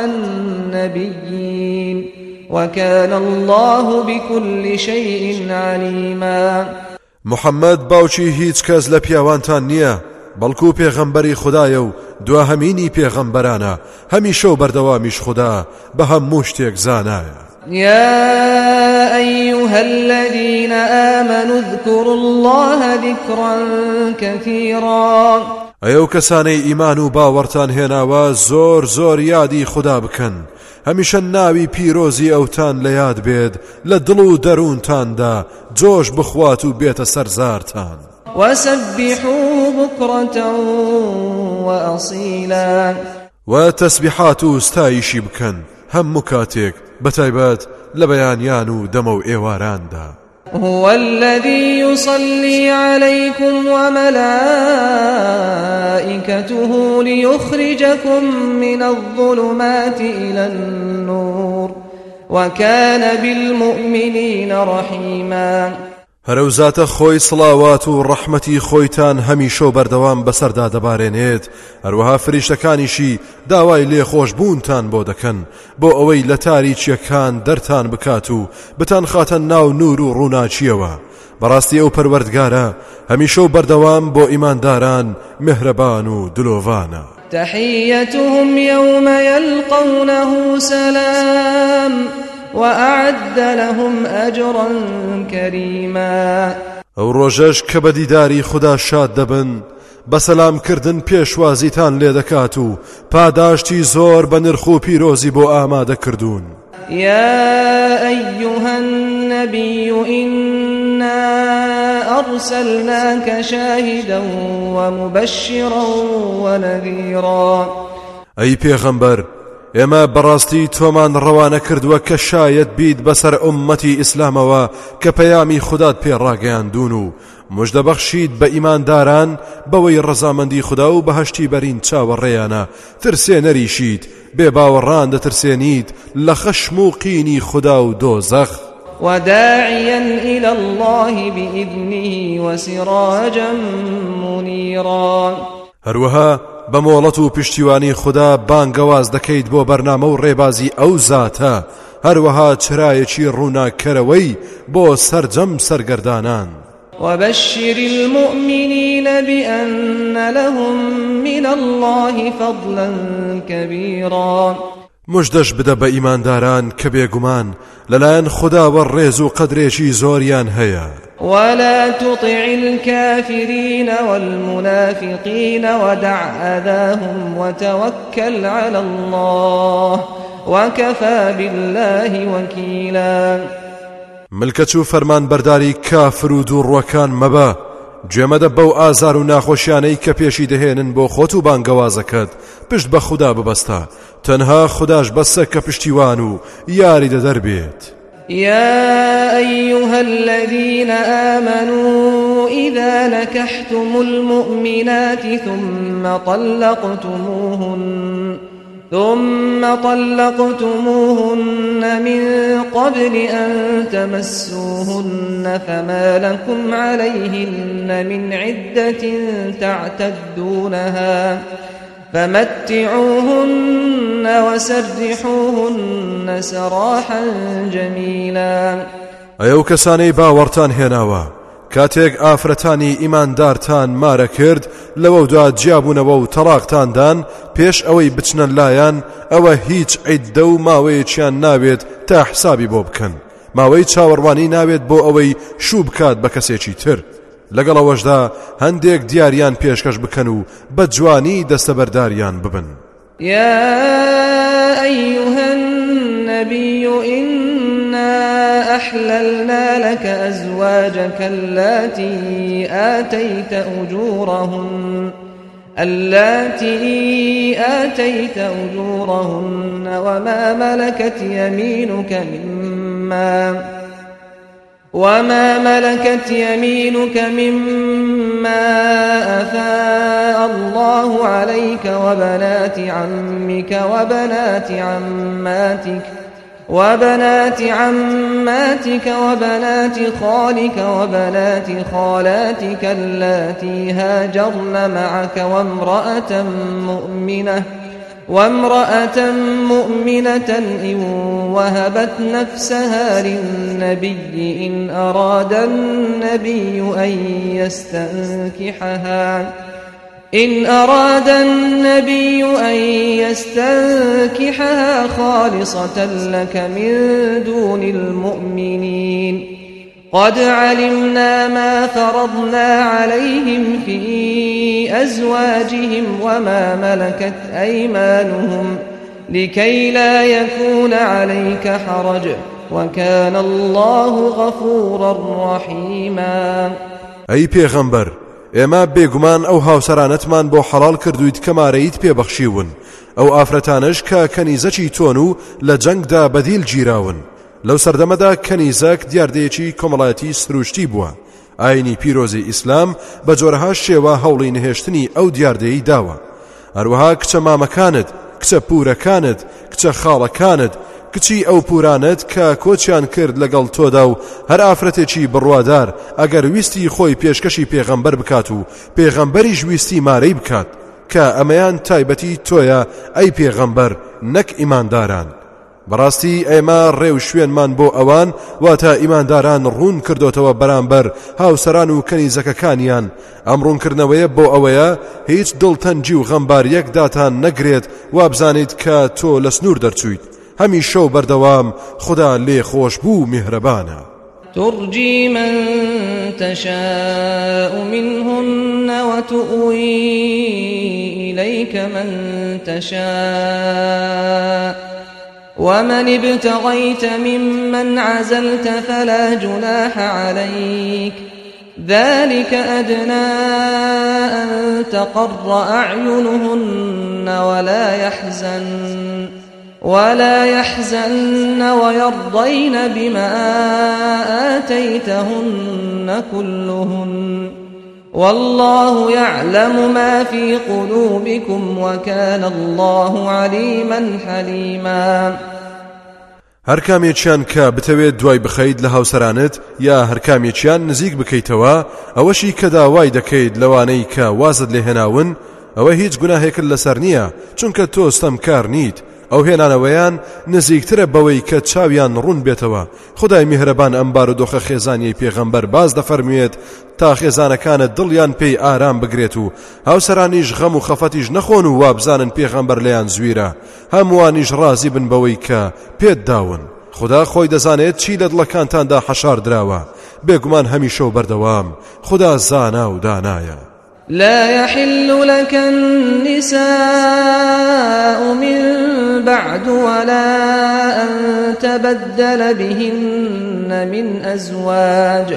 النبيين وكان الله بكل شيء عليما. محمد باوچی هیچ کەس لە پیاوانتان نییە بەڵکو پێغەمبەری خوددایە و دواهەمینی پێغەمبەرانە هەمیشە و بەردەوامیش خوددا بە هەموو شتێک زانایە. يا أيها الذين آمنوا اذكروا الله ذكرا كثيرا. ئەو کەسانەی ئیمان و باوەڕتان هێناوە زۆر زۆر یادی خوددا بکەن هەمیشە ناوی پیرۆزی ئەوتان لە یاد بێت لە دڵ و دەروونتاندا جۆش بخوات و بێتە سەرزارتان. وسبحوه بكرة وأصيلا. وتسبيحات و ستایشی بکەن هەموو کاتێک بەتایبەت لە بەیانیان و دەمە و ئێواراندا. هو الذي يصلي عليكم وملائكته ليخرجكم من الظلمات إلى النور وكان بالمؤمنين رحيما. هەرەوزاتە خۆی سڵاوات و ڕەحمەتی خۆیتان هەمیشە و بەردەوام بەسەردا دەبارێنێت هەروەها فریشتەکانیشی داوای لێخۆشبوونتان بۆ دەکەن بۆ ئەوەی لە تاریچیەکان دەرتان بکات و بتان خاتە ناو نور و ڕووناچیەوە. بەڕاستی ئەو پەروەردگارە هەمیشە و بەردەوام بۆ ئیمانداران مهرەبان و دلۆڤانە. تحيتهم يوم يلقونه سلام وأعد لهم أجرا كريما. ئەو ڕۆژەش کە بە دیداری خوددا شاد دەبن بەسەلام کردن پێشوازیتان لێ دەکات و پاداشتی زۆر بە نرخ و پیرۆزی بۆ ئامادە کردوون. يا أيها النبي إنا أرسلناك شاهدا ومبشرا ونذيرا. أي پیغمبر ئێمە بەڕاستی تۆمان ڕەوانە کردووە کە شایەت بیت بەسەر ئوممەتی ئیسلامەوە کە پەیامی خودات پێڕاگەیاندون و مژدەبەخشید بە ئیمانداران بەوەی ڕەزامەندی خوددا و بەهەشتی بەرین چاوەڕێیانە ترسێ نەریشیت بێ باوەڕان دەترسێنیت لە خەشم و قینی خوددا و دۆزەخ وداعيا إلى الله بإذنه وسراجا منيرا هەروەها بەمۆڵەت و پشتیوانی خوددا بانگەواز دەکەیت بۆ بەرنامە و ڕێبازی ئەو زاتە هەروەها چرایەکی ڕووناکەرەوەی بۆ سەرجەم سەرگەردانان وبشر المؤمنين بأن لهم من الله فضلا كبيرا مژدەش بدە بە ئیمانداران کە بێگومان لەلایەن خودداوە ڕێز و قەدرێکی زۆریان هەیە ولا تطع الكافرين والمنافقين ودع أذاهم وتوكل على الله وكفى بالله وكيلا ملکەت و فەرمان بەرداری کافر و دووڕوەکان مەبە گوێمەدە بەو ئازار و ناخۆشیانەی کە پێشی دەهێنن بۆ خۆت و بانگەوازەکەت پشت بە خوددا ببەستە تەنها خودداش بەسە کە پشتیوان و یاری دەدەربێت يا أيها الذين آمنوا إذا نكحتم المؤمنات ثم طلقتموهن ثم طلقتموهن من قبل أن تمسوهن فما لكم عليهن من عدة تعتدونها فمتعوهن وسرحوهن سراحا جميلا ئەو کەسانەی باوەڕتان هێناوە کاتێک ئافرەتانی ئیماندارتان مارە کرد لەوەدا جیابوونەوە و تەلاقتاندان پێش ئەوەی بچنە لایەن ئەوە هیچ عیددە و ماوەیەکیان ناوێت تا حسابی بۆ بکەن ماوەی چاوەڕوانی ناوێت بۆ ئەوەی شوو بکات بە کەسێکی تر لەگەڵەوەشدا هەندێک دیاریان پێشکەش بکەن و بە جوانی دەستەبەرداریان ببن يا أيها النبي إنا أحللنا لك أزواجك اللاتي آتيت أجورهن اللاتي آتيت أجورهن وما ملكت يمينك مما وما ملكت يمينك مما أفاء الله عليك وبنات عمك وبنات عماتك وبنات عماتك وبنات خالك وبنات خالاتك اللاتي هاجرن معك وامرأة مؤمنة وامرأة مؤمنة إن وهبت نفسها للنبي إن أراد النبي أن يستنكحها إن أراد النبي أن يستنكحها خالصة لك من دون المؤمنين قد علمنا ما فرضنا عليهم في أزواجهم وما ملكت أيمانهم لكي لا يكون عليك حرج وكان الله غفورا رحيما أي پیغمبر ئێمە بێگومان ئەو هاوسەرانەتمان بۆ حەڵال کردویت کە مارەیت پێبەخشیون ئەو ئافرەتانش کە کەنیزەکی تۆن و لە جەنگدا بەدیل گیراون لەو سەردەمەدا کەنیزەک دیاردەیەکی کۆمەڵایەتی سروشتی بووە ئاینی پیرۆزی ئیسلام بە جۆرەها شێوە هەوڵی نهێشتنی ئەو دیاردەیەی داوە هەروەها کچە مامەکانت کچە پورەکانت کچە خاڵەکانت کچی ئەو پورانت کە کۆچیان کرد لەگەڵ تۆدا و هەر ئافرەتێکی بڕوادار ئەگەر ویستی خۆی پێشکەشی پێغەمبەر بکات و پێغەمبەریش ویستی مارەی بکات کە ئەمەیان تایبەتی تۆیە ئەی پێغەمبەر نەک ئیمانداران بەڕاستی ئێمە ڕێو شوێنمان بۆ ئەوان واتە ئیمانداران ڕوون کردوتەوە بەرامبەر هاوسەران و کەنیزەکەکانیان ئەم ڕوونکردنەوەیە بۆ ئەوەیە هیچ دڵتەنجی و غەمباریەک داتان نەگرێت وابزانیت کە تۆ لە سنوور دەرچوویت هەمیشە و بەردەوام خوددا لێ خۆش بوو میهرەبانە ترجي من تشاء منهن وتؤوي إليك من تشاء ومن ابتغيت ممن عزلت فلا جناح عليك ذلك أدنى أن تقر أعينهن ولا يحزن ولا يحزن ويرضين بما آتيتهن كلهن والله يعلم ما في قلوبكم وكان الله عليما حليما. هەر کامێکیان کە بتەوێت دوای بخەیت لە هاوسەرانت یا هەر کامێکیان نزیک بکەیتەوە ئەوەشی کە داوای دەکەیت لەوانەی کە وازت لێ هێناون ئەوە هیچ گوناهێکت لەسەر نییە چونکە تۆ ستەمکار نیت. ئەو هێنانەوەیان نزیکترە بەوەی کە چاویان ڕوون بێتەوە. خدای میهرەبان ئەم بارودۆخە خێزانی پێغەمبەر باز دەفەرموێت تا خێزانەکانت دڵیان پێی ئارام بگرێت و هاوسەرانیش غەم و خەفەتیش نەخۆن و وابزانن پێغەمبەر لەیان زویرە. هەمووانیش ڕازی بن بەوەی کە پێت داون. خدا خۆی دەزانێت چی لە دڵەکانتاندا حەشار دراوە. بێگومان هەمیشە و بەردەوام خدا زانا و دانایە. لا يحل لك النساء من بعد ولا أن تبدل بهن من أزواج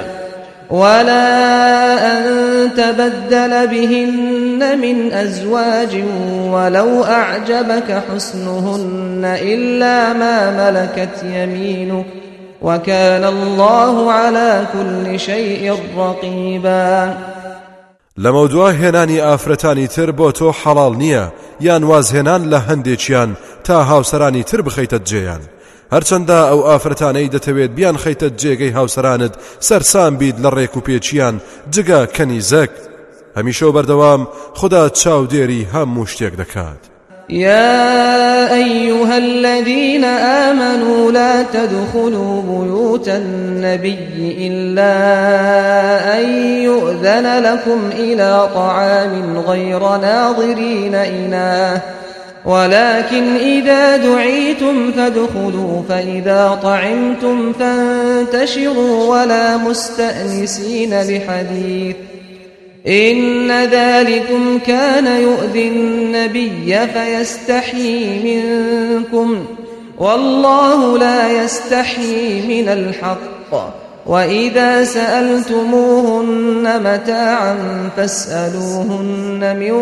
ولا أن تبدل بهن من أزواج ولو أعجبك حسنهن إلا ما ملكت يمينك وكان الله على كل شيء رقيبا. لەمەودووە هێنانی ئافرەتانی تر بۆ تۆ حەڵاڵ نییە یان وازهێنان لە هەندێکیان تا هاوسەرانی تر بخەیتە جێیان. هەرچەندە ئەو ئافرەتانەی دەتەوێت بیان خەیتە جێگەی هاوسەرانت سەرسام بیت لە ڕێک و پێچیان جگە کەنیزەک. هەمیشە و بەردەوام خدا چاودێری هەموو شتێک دەکات. يا أيها الذين آمنوا لا تدخلوا بيوت النبي إلا أن يؤذن لكم إلى طعام غير ناظرين إناه ولكن إذا دعيتم فادخلوا فإذا طعمتم فانتشروا ولا مستأنسين لحديث إن ذلكم كان يؤذي النبي فيستحيي منكم والله لا يستحيي من الحق وإذا سألتموهن متاعا فاسألوهن من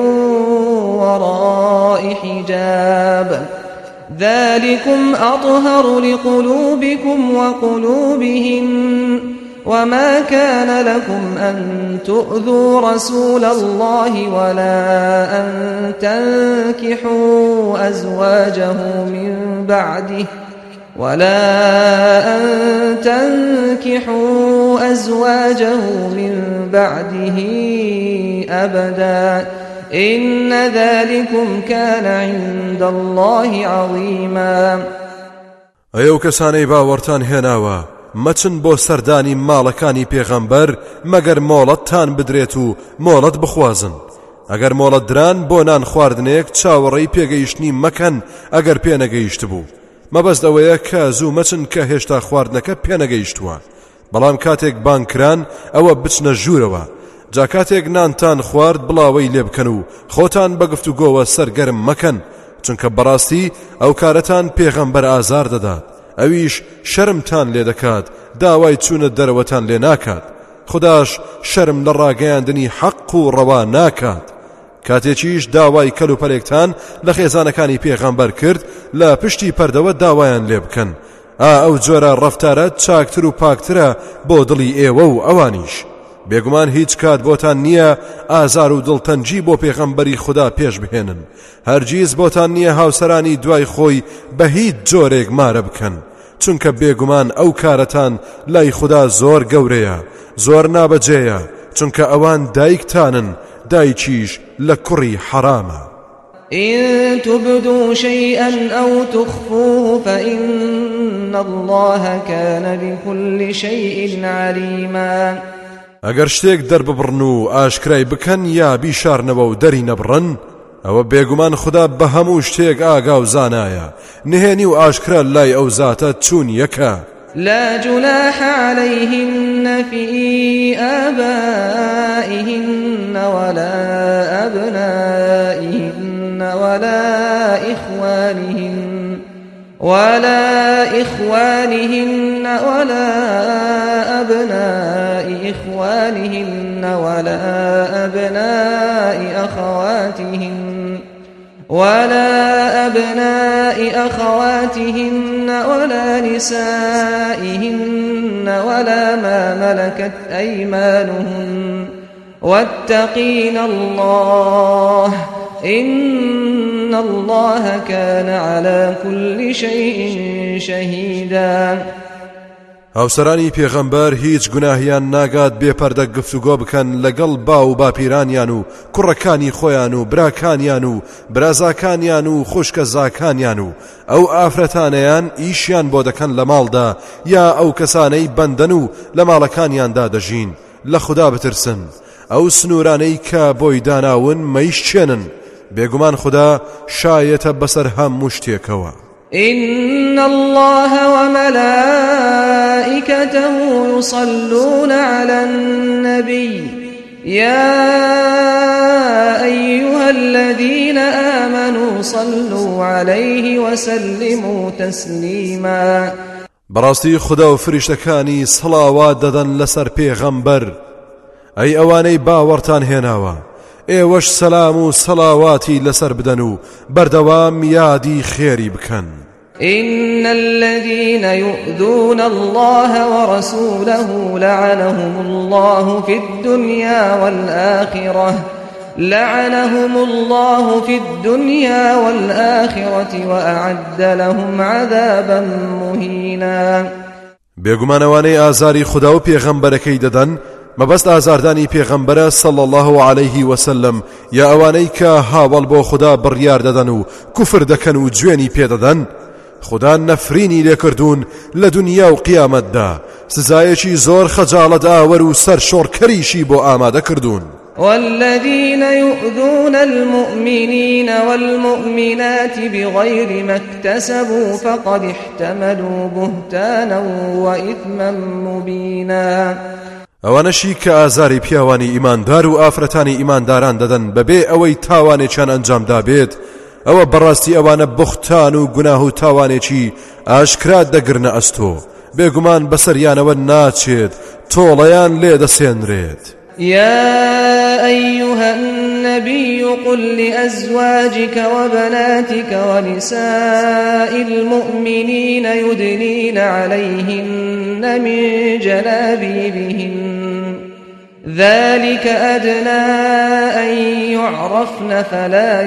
وراء حجاب ذلكم أطهر لقلوبكم وقلوبهن وما كان لكم أن تؤذوا رسول الله ولا أن تنكحوا أزواجه من بعده ولا أن تنكحوا أزواجه من بعده أبدا إن ذلكم كان عند الله عظيما. ئەو کەسانەی باوەڕتان هێناوە مەچن بۆ سەردانی ماڵەکانی پێغەمبەر مەگەر مۆڵەتتان بدرێت و مۆڵەت بخوازن. ئەگەر مۆڵەت دران بۆ نان خواردنێک چاوەڕێی پێگەیشتنی مەکەن ئەگەر پێنەگەیشت بوو. مەبەست ئەوەیە کە زوو مەچن کە هێشتا خواردنەکە پێنەگەیشتووە. بەڵام کاتێک بانکران ئەوە بچنە ژوورەوە. جا کاتێک نانتان خوارد بڵاوەی لێ بکەن و خۆتان بە گفتوگۆوە سەرگەرم مەکەن چونکە بەڕاستی ئەو کارەتان پێغەمبەر ئازار دەدات. ئەویش شەرمتان لێ دەکات داوای چوونە دەرەوەتان لێ ناکات. خداش شەرم لە ڕاگەیاندنی حەق و ڕەوا ناکات. کاتێکیش داوای کەلوپەلێکتان لە خێزانەکانی پێغەمبەر کرد لە پشتی پەردەوە داوایان لێ بکەن. ئا ئەو جۆرە ڕەفتارە چاکتر و پاکترە بۆ دڵی ئێوە و ئەوانیش. بێگومان هیچ کات بۆتان نییە ئازار و دڵتەنجی بۆ پێغەمبەری خدا پێش بهێنن. هەرگیز بۆتان نییە هاوسەرانی دوای خۆی بە هیچ جۆرێک مارە بکەن چونکە بێگومان ئەو کارەتان لای خدا زۆر گەورەیە زۆر نابەجێیە چونکە ئەوان دایکتانن دایکیش لە کوڕی حرامە. إن تبدوا شيئا أو تخفوه فإن الله كان بكل شيء عليما. ئەگەر شتێک دەرببڕن و ئاشکرای بکەن یا بیشارنەوە و دەری نەبڕن ئەوە بێگومان خدا بە هەموو شتێک ئاگا و زانایە. نهێنی و ئاشکرا لای ئەو زاتە چوون یەکە. لا جناح عليهن في آبائهن ولا أبنائهن ولا إخوانهن ولا إخوانهن ولا أبناء إخوانهن ولا أبناء أخواتهن ولا أبناء أخواتهن ولا نسائهن ولا ما ملكت أيمانهن واتقين الله إن الله كان على كل شيء شهيدا. هاوسەرانی پێغەمبەر هیچ گوناهیان ناگات بێپەردە گفتوگۆ بکەن لەگەڵ با و باپیرانیان و کوڕەکانی خۆیان و براکانیان و برازاکانیان و خوشکە زاکانیان و ئەو ئافرەتانەیان ئیشیان بۆ دەکەن لە ماڵدا یا ئەو کەسانەی بەندەن و لە ماڵەکانیاندا دەژین لە خوددا بترسن ئەو سنوورانەی کە بۆی داناون مەیشتێنن بێگومان خوددا شایەتە بەسەر هەموو شتێکەوە. إن الله وملائكته يصلون على النبي يا أيها الذين آمنوا صلوا عليه وسلموا تسليما. براستي خدا و فرشتكاني صلاوات ددن لسر پیغمبر أي أواني باورتان هناوا ئێوەش سەلام و سەڵاواتی لەسەر بدەن و بەردەوام یادی خێری بکەن. إن الذين يؤذون الله ورسوله لعنهم الله في الدنيا والآخرة لعنهم الله في الدنيا والآخرة وأعد لهم عذابا مهينا. بێگومانەوانەی ئازاری خوددا و پێغەمبەرەکەی دەدەن مەبەست ئازاردانی پێغەمبەرە صلی الله عليه وسلم یا ئەوانەی کە هاوڵ بۆ خوددا بڕیار دەدەن و کوفر دەکەن و گوێنی پێدەدەن خوددا نەفرینی لێکردوون لە دنیا و قیامەتدا سزایەکی زۆر خەجاڵەت ئاوەر و سەرشۆڕکەریشی بۆ ئامادە کردوون. والذين يؤذون المؤمنين والمؤمنات بغير ما اكتسبوا فقد احتملوا بهتانا وإثما مبينا. ئەوانەشی کە ئازاری پیاوانی ئیماندار و ئافرەتانی ئیمانداران دەدەن بەبێ ئەوەی تاوانێکیان ئەنجامدا بێت ئەوە بەڕاستی ئەوانە بوختان و گوناه و تاوانێکی ئاشکرا دەگرنە ئەستۆ بێگومان بەسەریانەوە ناچێت تۆڵەیان لێ دەسێنرێت. يا أيها النبي قل لأزواجك وبناتك ونساء المؤمنين يدنين عليهن من جلابيبهن ذلك أدنى أن يعرفن فلا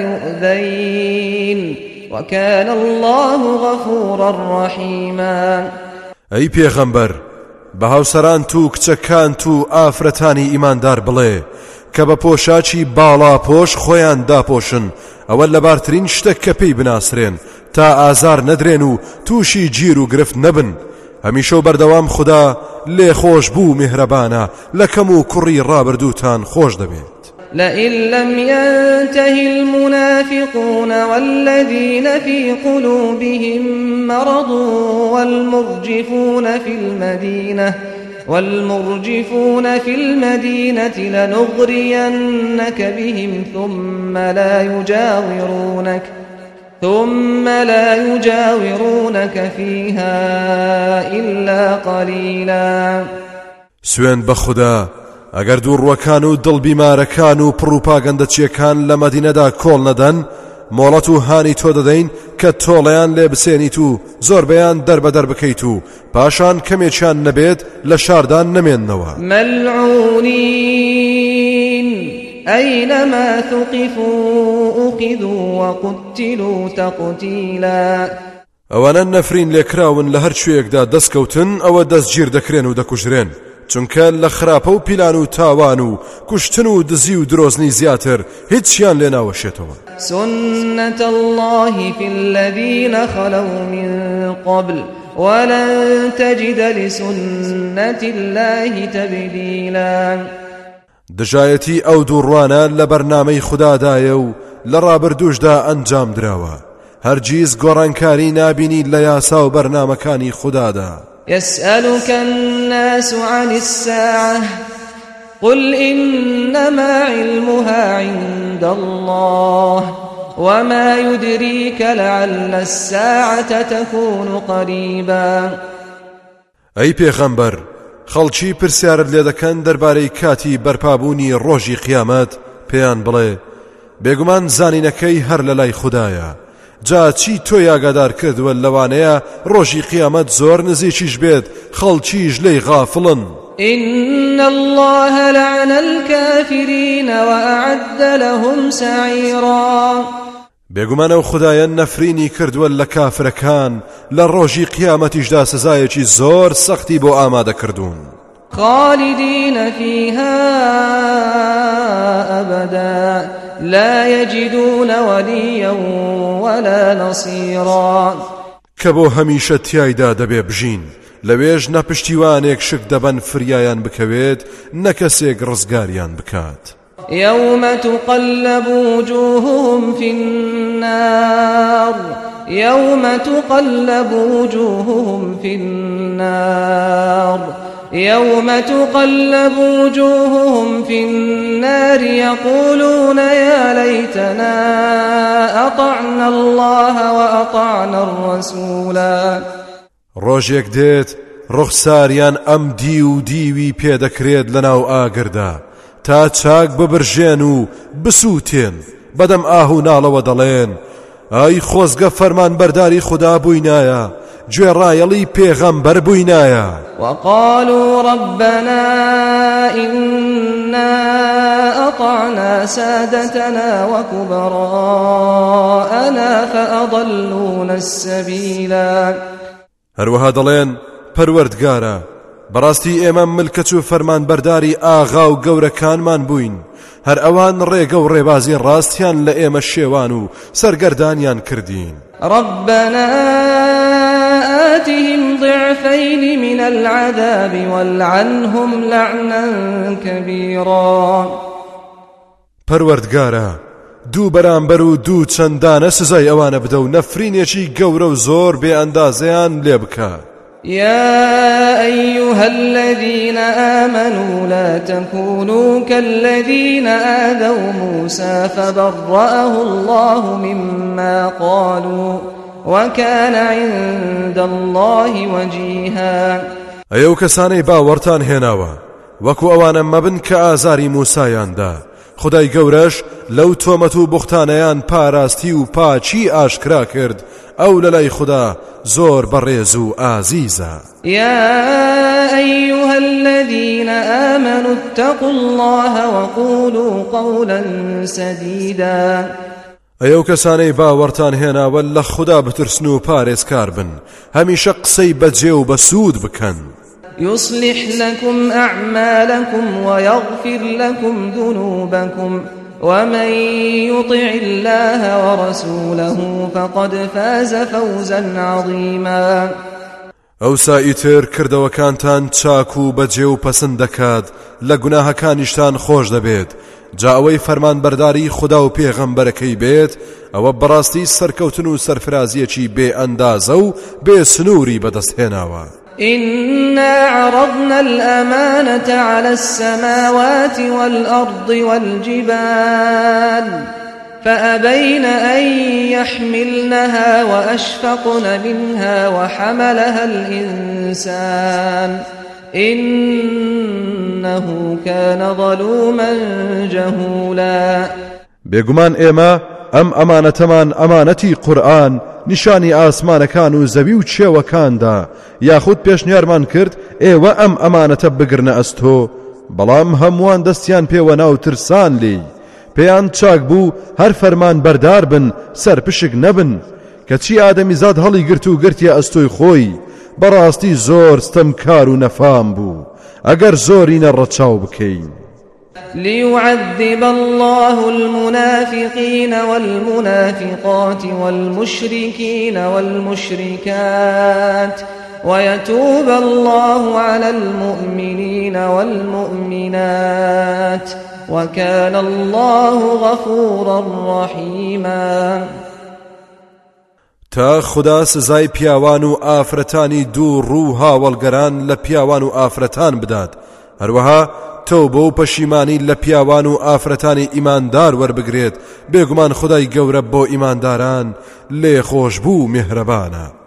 يؤذين وكان الله غفورا رحيما. أي پیغمبر بە هاوسەران تو کچەکان تو ئافرەتانی ئیماندار بڵێ کە بە پۆشاچی باڵا پۆش خۆیان داپۆشن ئەوە لەبارترین شتێک کە پێی بناسرێن تا ئازار نەدرێن و تووشی گیر و گرفت نەبن. هەمیشە و بەردەوام خوددا لێ خۆش بوو میهرەبانە لە کەم و کوڕی ڕابردووتان خۆش دەبێت. لئن لم ينته المنافقون والذين في قلوبهم مرض والمرجفون في المدينة والمرجفون في المدينة لنغرينك بهم ثم لا يجاورونك ثم لا يجاورونك فيها إلا قليلا. سوێن بە خوددا ئەگەر دووڕوەکان و دڵبیمارەکان و پڕوپاگەندەچیەکان لە مەدینەدا کۆڵ نەدەن مۆڵەت و هانی تۆ دەدەین کە تۆڵەیان لێ بسێنیت و زۆربەیان دەربەدەر بکەیت و پاشان کەمێکیان نەبێت لە شاردان نەمێننەوە. مەلعونین ئەینەما ثوقفوا ئوقیدوا وقتلوا تەقتیلا. ئەوانە نەفرین لێکراون لە هەر کوێیەکدا دەستکەوتن ئەوە دەستگیر دەکرێن و دەکوژرێن چونکە لە خراپە و پیلان و تاوان و کوشتن و دزی و درۆزنی زیاتر هیچیان لێ ناوەشێتەوە. سنة الله في الذين خلوا من قبل ولن تجد لسنة الله تبديلا. دژایەتی ئەو دووڕوانە لە بەرنامەی خوددادایە و لە ڕابردووشدا ئەنجام دراوە هەرگیز گۆڕانکاری نابینی لە یاسا و بەرنامەکانی خوددادا. يسألك الناس عن الساعة قل إنما علمها عند الله وما يدريك لعل الساعة تكون قريبا. أي پیغمبر خەڵکی پرسیارت لێ دەکەن دەربارەی کاتی بەرپابوونی ڕۆژی قیامەت پێیان بڵێ بێگومان زانینەکەی هەر لە لای خوددایە. جا چی تۆ یاگادار کردووە لەوانەیە ڕۆژی قیامەت زۆر نزیکیش بێت خەڵکیش لێی غافڵن. إن الله لعن الكافرين وأعد لهم سعيرا. بێگومانە و خوددایە نەفرینی کردووە لە کافرەکان لە ڕۆژی قیامەتیشدا سزایەکی زۆر سەختی بۆ ئامادە کردوون. خالدين فيها أبدا لا يجدون وليا ولا نصيرا. كبو هميشه تيايدا دبي بجين لويج نپشتیوانێک شک دەبەن فریایان بکەوێت نەکەسێک ڕزگاریان بکات. يوم تقلب وجوههم في النار يوم تقلب وجوههم في النار يوم تقلب وجوههم في النار يقولون يا ليتنا أطعنا الله وأطعنا الرسولا. ڕۆژێک دێت ڕوخساریان ئەم دی و دیوی پێدەکرێت لەناو ئاگردا تا چاک ببرژێن و بسووتێن بەدەم ئاه و ناڵەوە دەڵێن ئای خۆزگە فەرمان بەرداری خوددا بووینایە گوێڕایەڵی پێغەمبەر بووینایە. وقالوا ربنا إنا أطعنا سادتنا وكبراءنا فأضلونا السبيلا. هەروەها دەڵێن پەروەردگارە بەڕاستی ئێمە ملکەت و فەرمان بەرداری ئاغا و گەورەکانمان بووین هەر ئەوان ڕێگە و ڕێبازی ڕاستیان لە ئێمە شێوان و سەرگەردانیان کردین. ربنا آتهم ضعفين من العذاب والعنهم لعنا كبيرا. پەروەردگارە دوو بەرامبەر و دوو چەندانە سزای ئەوانە بدە و نەفرینێکی گەورە و زۆر بێ ئەندازەیان لێ بکە. يا أيها الذين آمنوا لا تكونوا كالذين آذوا موسى فبرأه الله مما قالوا وكان عند الله وجيها. ئەو کەسانەی باوەڕتان هێناوە وەکو ئەوانە مەبن کە ئازاری موسایاندا خدای گەورەش لەو تۆمەت و بوختانەیان پاراستی و پاچی ئاشکرا کرد ئەو لەلای خوددا زۆر بەڕێز و ئازیزە. يا أيها الذين آمنوا اتقوا الله وقولوا قولا سديدا. ئەو کەسانەی باوەڕتان هێناوە لە خوددا بترسن و پارێزکار بن هەمیشە قسەی بەجێ و بەسوود بکەن. يصلح لكم أعمالكم ويغفر لكم ذنوبكم ومن يطع الله ورسوله فقد فاز فوزا عظيما. ئەو سائیتر کردەوەکانتان چاک و بەجێ و پەسەند دەکات لە گوناهەکانیشتان خۆش دەبێت جا ئەوەی فەرمان بەرداری خوددا و پێغەمبەرەکەی بێت ئەوە بەڕاستی سەرکەوتن و سەرفرازیەکی بێ ئەندازە و بێ سنووری بەدەستهێناوە. إنا عرضنا الأمانة على السماوات والأرض والجبال فأبين أن يحملنها وأشفقن منها وحملها الإنسان إنه كان ظلوما جهولا. بێگومان ئێمە ئەم ئەمانەتەمان ئەمانەتی قورئان نیشانی ئاسمانەکان و زەوی و چێوەکاندا یاخود پێشنیارمان کرد ئێوە ئەم ئەمانەتە بگرنە ئەستۆ بەڵام هەمووان دەستیان پێوە ناو ترسان لی پێیان چاک بوو هەر فەرمان بەردار بن سەرپشک نەبن کەچی ئادەمیزاد هەڵی گرت و گرتیە ئەستۆی خۆی بەڕاستی زۆر ستەمکار و نەفام بوو ئەگەر زۆرینە ڕەچاو بکەین. ليعذب الله المنافقين والمنافقات والمشركين والمشركات ويتوب الله على المؤمنين والمؤمنات وكان الله غفورا رحيما. تا خدا سزای پیاوان و ئافرەتانی دوو ڕوو هاوڵگەران لە پیاوان و ئافرەتان بدات هەروەها تۆبە و پەشیمانی لە پیاوان و ئافرەتانی ئیماندار وەربگرێت بێگومان خدای گەورە بۆ ئیمانداران لێ خۆش بوو میهرەبانە.